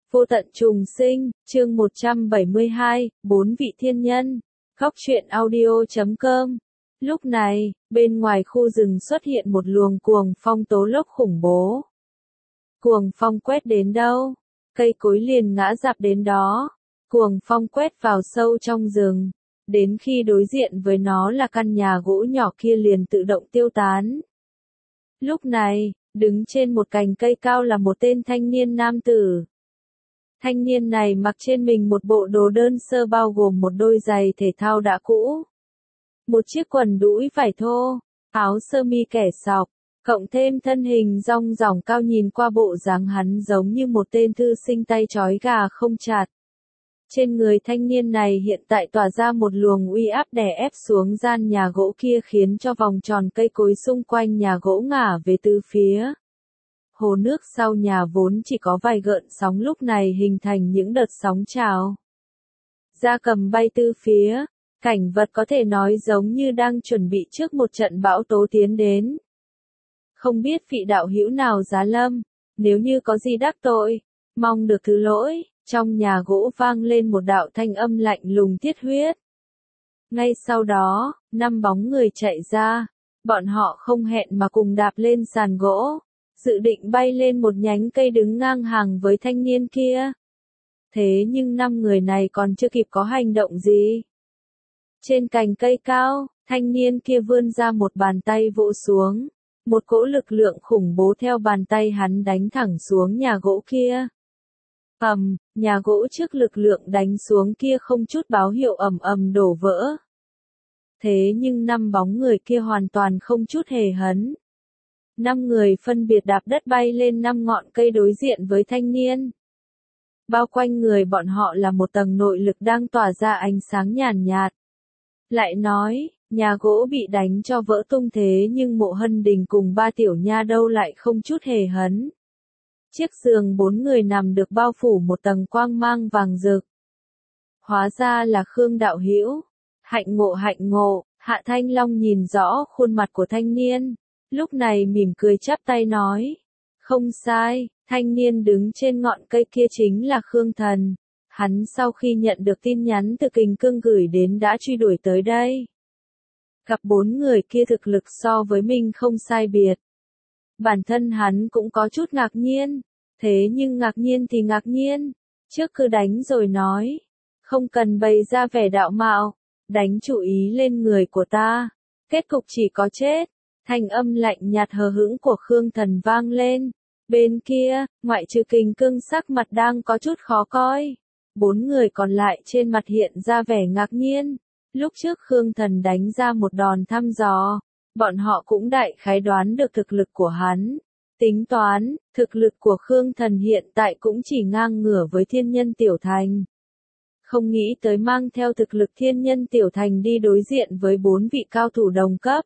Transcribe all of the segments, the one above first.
Vô tận trùng sinh, chương 172, 4 vị thiên nhân. Góc truyện audio.com. Lúc này, bên ngoài khu rừng xuất hiện một luồng cuồng phong tố lốc khủng bố. Cuồng phong quét đến đâu, cây cối liền ngã rạp đến đó. Cuồng phong quét vào sâu trong rừng, đến khi đối diện với nó là căn nhà gỗ nhỏ kia liền tự động tiêu tán. Lúc này, đứng trên một cành cây cao là một tên thanh niên nam tử. Thanh niên này mặc trên mình một bộ đồ đơn sơ bao gồm một đôi giày thể thao đã cũ, một chiếc quần đũi vải thô, áo sơ mi kẻ sọc, cộng thêm thân hình rong ròng cao, nhìn qua bộ dáng hắn giống như một tên thư sinh tay trói gà không chặt. Trên người thanh niên này hiện tại tỏa ra một luồng uy áp đè ép xuống gian nhà gỗ kia, khiến cho vòng tròn cây cối xung quanh nhà gỗ ngả về tứ phía. Hồ nước sau nhà vốn chỉ có vài gợn sóng lúc này hình thành những đợt sóng trào. Gia cầm bay tứ phía, cảnh vật có thể nói giống như đang chuẩn bị trước một trận bão tố tiến đến. Không biết vị đạo hữu nào giá lâm, nếu như có gì đắc tội, mong được thứ lỗi. Trong nhà gỗ vang lên một đạo thanh âm lạnh lùng thiết huyết. Ngay sau đó, 5 bóng người chạy ra, bọn họ không hẹn mà cùng đạp lên sàn gỗ, dự định bay lên một nhánh cây đứng ngang hàng với thanh niên kia. Thế nhưng 5 người này còn chưa kịp có hành động gì. Trên cành cây cao, thanh niên kia vươn ra một bàn tay vỗ xuống, một cỗ lực lượng khủng bố theo bàn tay hắn đánh thẳng xuống nhà gỗ kia. Nhà gỗ trước lực lượng đánh xuống kia không chút báo hiệu ầm ầm đổ vỡ. Thế nhưng 5 bóng người kia hoàn toàn không chút hề hấn. 5 người phân biệt đạp đất bay lên 5 ngọn cây đối diện với thanh niên. Bao quanh người bọn họ là một tầng nội lực đang tỏa ra ánh sáng nhàn nhạt. Lại nói, nhà gỗ bị đánh cho vỡ tung, thế nhưng Mộ Hân Đình cùng 3 tiểu nha đâu lại không chút hề hấn. Chiếc giường 4 người nằm được bao phủ một tầng quang mang vàng rực. Hóa ra là Khương đạo hữu. Hạnh ngộ, Hạ Thanh Long nhìn rõ khuôn mặt của thanh niên, lúc này mỉm cười chắp tay nói. Không sai, thanh niên đứng trên ngọn cây kia chính là Khương Thần. Hắn sau khi nhận được tin nhắn từ Kình Cương gửi đến đã truy đuổi tới đây. Gặp 4 người kia thực lực so với mình không sai biệt. Bản thân hắn cũng có chút ngạc nhiên, thế nhưng ngạc nhiên thì ngạc nhiên, trước cứ đánh rồi nói, không cần bày ra vẻ đạo mạo, đánh chủ ý lên người của ta, kết cục chỉ có chết. Thanh âm lạnh nhạt hờ hững của Khương Thần vang lên, bên kia, ngoại trừ Kình Cương sắc mặt đang có chút khó coi, 4 người còn lại trên mặt hiện ra vẻ ngạc nhiên, lúc trước Khương Thần đánh ra một đòn thăm dò. Bọn họ cũng đại khái đoán được thực lực của hắn. Tính toán, thực lực của Khương Thần hiện tại cũng chỉ ngang ngửa với thiên nhân tiểu thành. Không nghĩ tới mang theo thực lực thiên nhân tiểu thành đi đối diện với 4 vị cao thủ đồng cấp.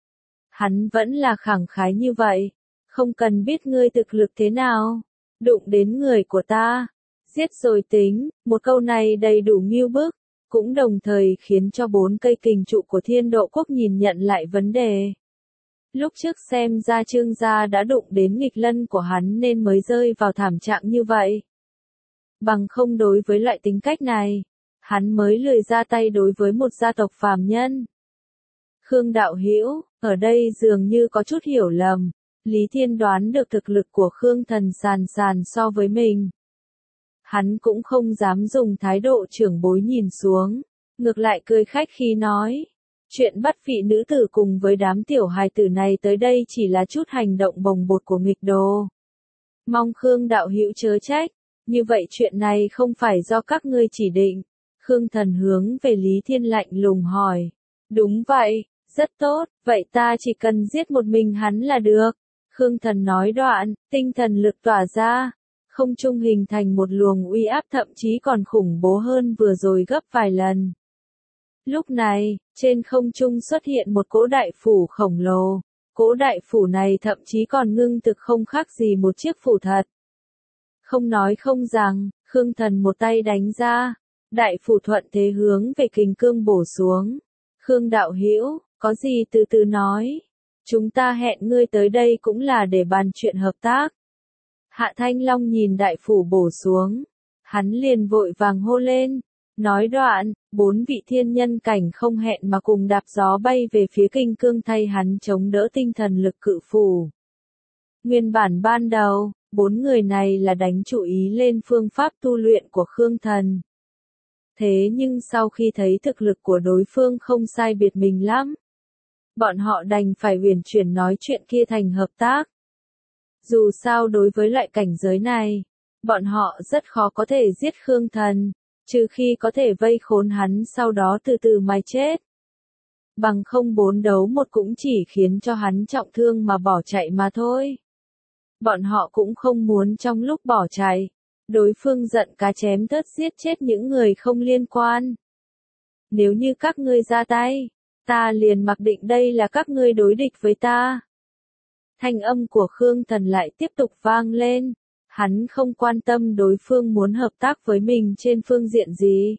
Hắn vẫn là khẳng khái như vậy. Không cần biết ngươi thực lực thế nào. Đụng đến người của ta. Giết rồi tính, một câu này đầy đủ ngưu bức. Cũng đồng thời khiến cho 4 cây kình trụ của Thiên Độ Quốc nhìn nhận lại vấn đề. Lúc trước xem ra Trương gia đã đụng đến nghịch lân của hắn nên mới rơi vào thảm trạng như vậy. Bằng không đối với loại tính cách này, hắn mới lười ra tay đối với một gia tộc phàm nhân. Khương đạo hữu, ở đây dường như có chút hiểu lầm, Lý Thiên đoán được thực lực của Khương Thần sàn so với mình. Hắn cũng không dám dùng thái độ trưởng bối nhìn xuống, ngược lại cười khách khí nói, chuyện bắt vị nữ tử cùng với đám tiểu hài tử này tới đây chỉ là chút hành động bồng bột của nghịch đồ. Mong Khương đạo hữu chớ trách, như vậy chuyện này không phải do các ngươi chỉ định. Khương Thần hướng về Lý Thiên lạnh lùng hỏi, đúng vậy, rất tốt, vậy ta chỉ cần giết một mình hắn là được. Khương Thần nói đoạn, tinh thần lực tỏa ra. Không trung hình thành một luồng uy áp thậm chí còn khủng bố hơn vừa rồi gấp vài lần. Lúc này, trên không trung xuất hiện một cỗ đại phủ khổng lồ. Cỗ đại phủ này thậm chí còn ngưng thực không khác gì một chiếc phủ thật. Không nói không rằng, Khương Thần một tay đánh ra, đại phủ thuận thế hướng về Kình Cương bổ xuống. Khương đạo hữu, có gì từ từ nói. Chúng ta hẹn ngươi tới đây cũng là để bàn chuyện hợp tác. Hạ Thanh Long nhìn đại phủ bổ xuống. Hắn liền vội vàng hô lên. Nói đoạn, 4 vị thiên nhân cảnh không hẹn mà cùng đạp gió bay về phía Kinh Cương thay hắn chống đỡ tinh thần lực cự phủ. Nguyên bản ban đầu, 4 người này là đánh chủ ý lên phương pháp tu luyện của Khương Thần. Thế nhưng sau khi thấy thực lực của đối phương không sai biệt mình lắm, bọn họ đành phải huyền chuyển nói chuyện kia thành hợp tác. Dù sao đối với loại cảnh giới này, bọn họ rất khó có thể giết Khương Thần, trừ khi có thể vây khốn hắn sau đó từ từ mà chết. Bằng không 4 đấu 1 cũng chỉ khiến cho hắn trọng thương mà bỏ chạy mà thôi. Bọn họ cũng không muốn trong lúc bỏ chạy, đối phương giận cá chém thớt giết chết những người không liên quan. Nếu như các ngươi ra tay, ta liền mặc định đây là các ngươi đối địch với ta. Thanh âm của Khương Thần lại tiếp tục vang lên. Hắn không quan tâm đối phương muốn hợp tác với mình trên phương diện gì.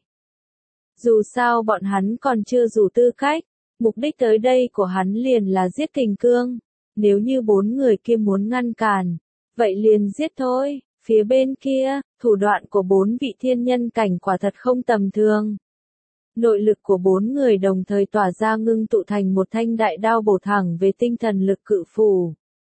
Dù sao bọn hắn còn chưa đủ tư cách, mục đích tới đây của hắn liền là giết Kình Cương. Nếu như 4 người kia muốn ngăn cản, vậy liền giết thôi. Phía bên kia, thủ đoạn của 4 vị thiên nhân cảnh quả thật không tầm thường. Nội lực của 4 người đồng thời tỏa ra ngưng tụ thành một thanh đại đao bổ thẳng về tinh thần lực cự phủ.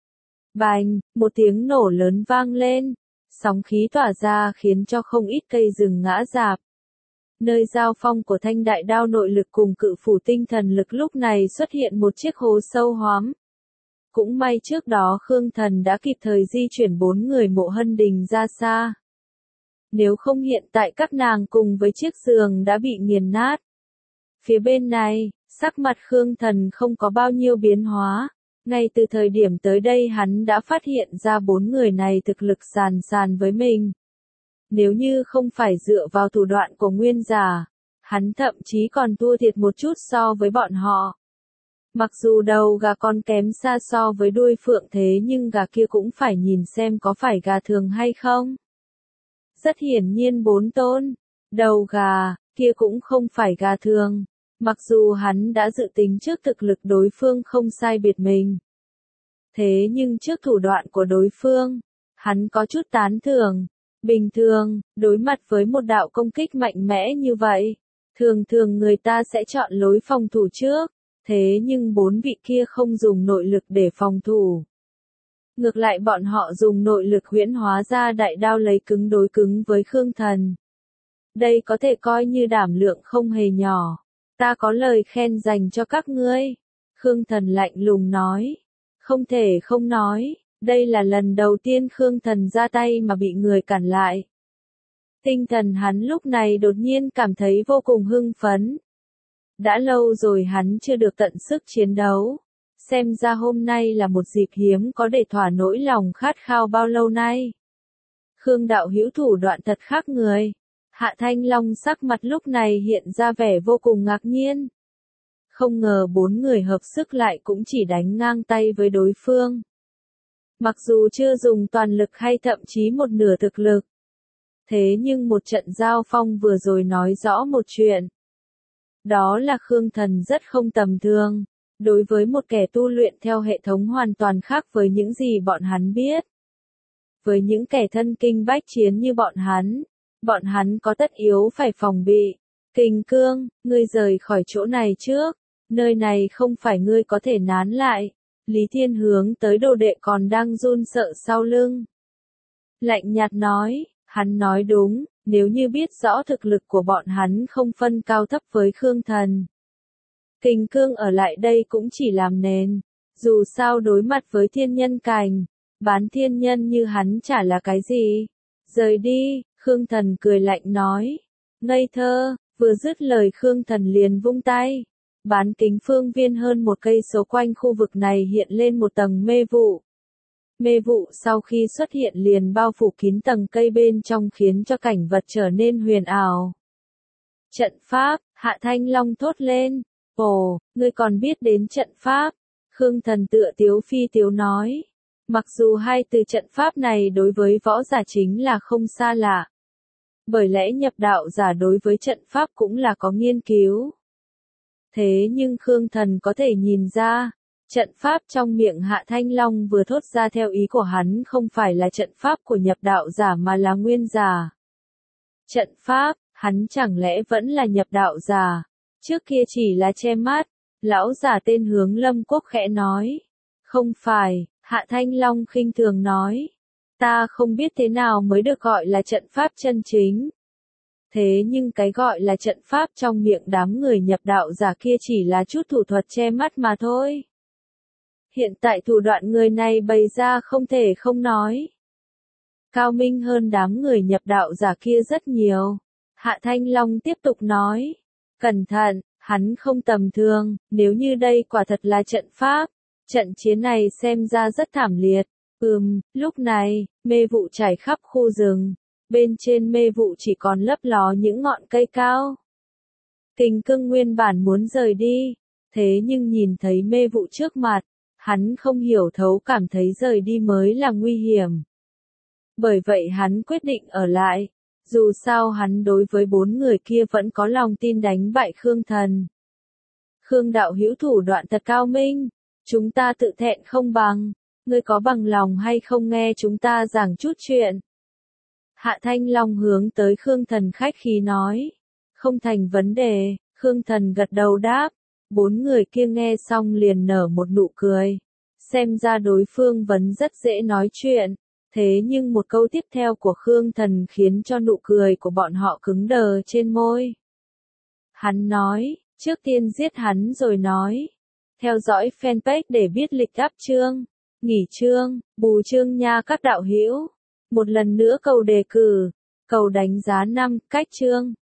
Bành, một tiếng nổ lớn vang lên, sóng khí tỏa ra khiến cho không ít cây rừng ngã rạp. Nơi giao phong của thanh đại đao nội lực cùng cự phủ tinh thần lực lúc này xuất hiện một chiếc hố sâu hoắm. Cũng may trước đó Khương Thần đã kịp thời di chuyển 4 người Mộ Hân Đình ra xa. Nếu không hiện tại các nàng cùng với chiếc giường đã bị nghiền nát. Phía bên này, sắc mặt Khương Thần không có bao nhiêu biến hóa. Ngay từ thời điểm tới đây hắn đã phát hiện ra 4 người này thực lực sàn với mình. Nếu như không phải dựa vào thủ đoạn của nguyên giả, hắn thậm chí còn thua thiệt một chút so với bọn họ. Mặc dù đầu gà còn kém xa so với đuôi phượng thế nhưng gà kia cũng phải nhìn xem có phải gà thường hay không. Rất hiển nhiên 4 tôn, đầu gà, kia cũng không phải gà thường. Mặc dù hắn đã dự tính trước thực lực đối phương không sai biệt mình. Thế nhưng trước thủ đoạn của đối phương, hắn có chút tán thưởng. Bình thường, đối mặt với một đạo công kích mạnh mẽ như vậy, thường thường người ta sẽ chọn lối phòng thủ trước. Thế nhưng 4 vị kia không dùng nội lực để phòng thủ. Ngược lại bọn họ dùng nội lực huyễn hóa ra đại đao lấy cứng đối cứng với Khương Thần. Đây có thể coi như đảm lượng không hề nhỏ. Ta có lời khen dành cho các ngươi. Khương Thần lạnh lùng nói. Không thể không nói, đây là lần đầu tiên Khương Thần ra tay mà bị người cản lại. Tinh thần hắn lúc này đột nhiên cảm thấy vô cùng hưng phấn. Đã lâu rồi hắn chưa được tận sức chiến đấu. Xem ra hôm nay là một dịp hiếm có để thỏa nỗi lòng khát khao bao lâu nay. Khương đạo hữu thủ đoạn thật khác người. Hạ Thanh Long sắc mặt lúc này hiện ra vẻ vô cùng ngạc nhiên. Không ngờ 4 người hợp sức lại cũng chỉ đánh ngang tay với đối phương. Mặc dù chưa dùng toàn lực hay thậm chí một nửa thực lực. Thế nhưng một trận giao phong vừa rồi nói rõ một chuyện. Đó là Khương Thần rất không tầm thường. Đối với một kẻ tu luyện theo hệ thống hoàn toàn khác với những gì bọn hắn biết. Với những kẻ thân kinh bách chiến như bọn hắn có tất yếu phải phòng bị. Kình Cương, ngươi rời khỏi chỗ này trước, nơi này không phải ngươi có thể nán lại. Lý Thiên hướng tới đồ đệ còn đang run sợ sau lưng. Lạnh nhạt nói, hắn nói đúng, nếu như biết rõ thực lực của bọn hắn không phân cao thấp với Khương Thần. Kình Cương ở lại đây cũng chỉ làm nền, dù sao đối mặt với thiên nhân cảnh, bán thiên nhân như hắn chả là cái gì. Rời đi, Khương Thần cười lạnh nói. Ngây thơ, vừa dứt lời Khương Thần liền vung tay. Bán kính phương viên hơn 1 cây số quanh khu vực này hiện lên một tầng mê vụ. Mê vụ sau khi xuất hiện liền bao phủ kín tầng cây bên trong khiến cho cảnh vật trở nên huyền ảo. Trận pháp, Hạ Thanh Long thốt lên. Ồ, ngươi còn biết đến trận pháp. Khương Thần tựa tiếu phi tiếu nói. Mặc dù hai từ trận pháp này đối với võ giả chính là không xa lạ. Bởi lẽ nhập đạo giả đối với trận pháp cũng là có nghiên cứu. Thế nhưng Khương Thần có thể nhìn ra, Trận pháp trong miệng Hạ Thanh Long vừa thốt ra theo ý của hắn không phải là trận pháp của nhập đạo giả mà là nguyên giả. Trận pháp, hắn chẳng lẽ vẫn là nhập đạo giả? Trước kia chỉ là che mắt, lão giả tên Hướng Lâm Quốc khẽ nói. Không phải, Hạ Thanh Long khinh thường nói. Ta không biết thế nào mới được gọi là trận pháp chân chính. Thế nhưng cái gọi là trận pháp trong miệng đám người nhập đạo giả kia chỉ là chút thủ thuật che mắt mà thôi. Hiện tại thủ đoạn người này bày ra không thể không nói. Cao minh hơn đám người nhập đạo giả kia rất nhiều. Hạ Thanh Long tiếp tục nói. Cẩn thận, hắn không tầm thường, nếu như đây quả thật là trận pháp. Trận chiến này xem ra rất thảm liệt. Lúc này, mê vụ trải khắp khu rừng. Bên trên mê vụ chỉ còn lấp ló những ngọn cây cao. Kình Cương nguyên bản muốn rời đi. Thế nhưng nhìn thấy mê vụ trước mặt. Hắn không hiểu thấu cảm thấy rời đi mới là nguy hiểm. Bởi vậy hắn quyết định ở lại. Dù sao hắn đối với 4 người kia vẫn có lòng tin đánh bại Khương Thần. Khương đạo hữu thủ đoạn thật cao minh. Chúng ta tự thẹn không bằng. Ngươi có bằng lòng hay không nghe chúng ta giảng chút chuyện? Hạ Thanh Long hướng tới Khương Thần khách khí nói. Không thành vấn đề, Khương Thần gật đầu đáp. 4 người kia nghe xong liền nở một nụ cười. Xem ra đối phương vẫn rất dễ nói chuyện. Thế nhưng một câu tiếp theo của Khương Thần khiến cho nụ cười của bọn họ cứng đờ trên môi. Hắn nói, trước tiên giết hắn rồi nói. Theo dõi fanpage để biết lịch up chương, nghỉ chương, bù chương nha các đạo hữu. Một lần nữa cầu đề cử, cầu đánh giá 5, cách chương.